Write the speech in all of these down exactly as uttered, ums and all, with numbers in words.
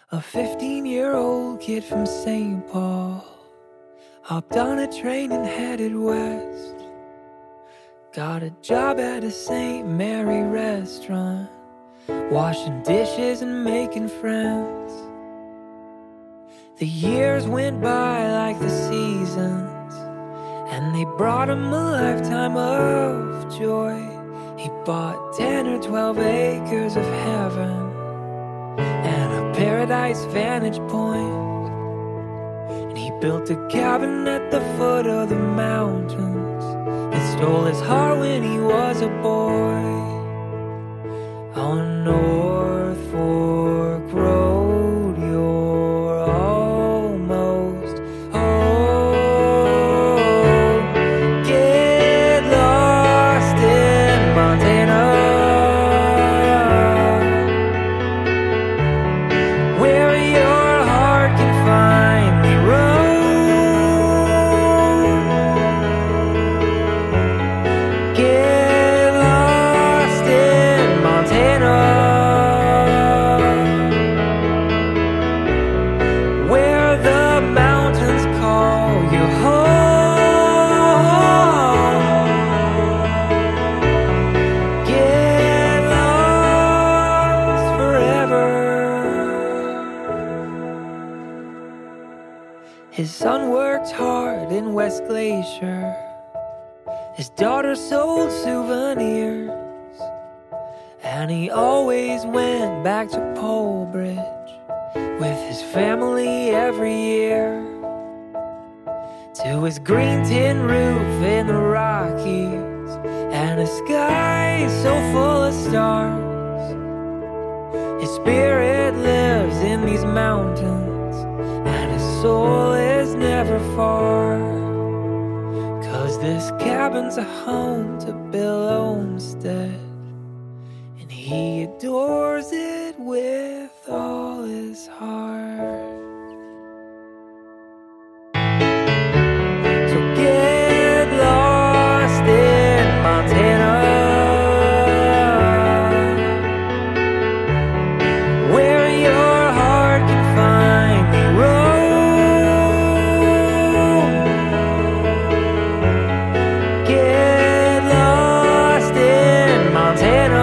A fifteen-year-old kid from Saint Paul hopped on a train and headed west. Got a job at a Saint Mary restaurant, washing dishes and making friends. The years went by like the seasons, and they brought him a lifetime of joy. He bought ten or twelve acres of heaven and a paradise vantage point. And he built a cabin at the foot of the mountains. It stole his heart when he was a boy. On North Fork Road, you're almost home. Get lost in Montana, where your heart can finally roam. Get lost in Montana, where the mountains call you home. Get lost forever. His son worked hard in West Glacier. His daughter sold souvenirs, and he always went back to Pole Bridge with his family every year. To his green tin roof in the Rockies and a sky so full of stars. His spirit lives in these mountains, and his soul is never far. 'Cause this cabin's a home to Bill Olmsted, and he adores it with all his heart. So get lost in Montana, where your heart can finally roam. Get lost in Montana,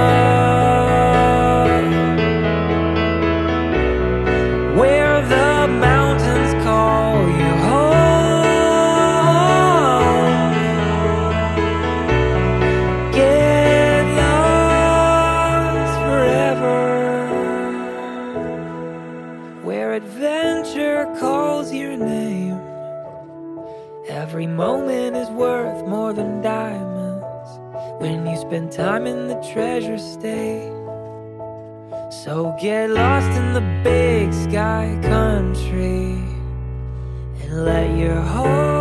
where the mountains call you home. Get lost forever, where adventure calls your name. Every moment is worth more than diamonds when you spend time in the treasure state. So get lost in the big sky country and let your heart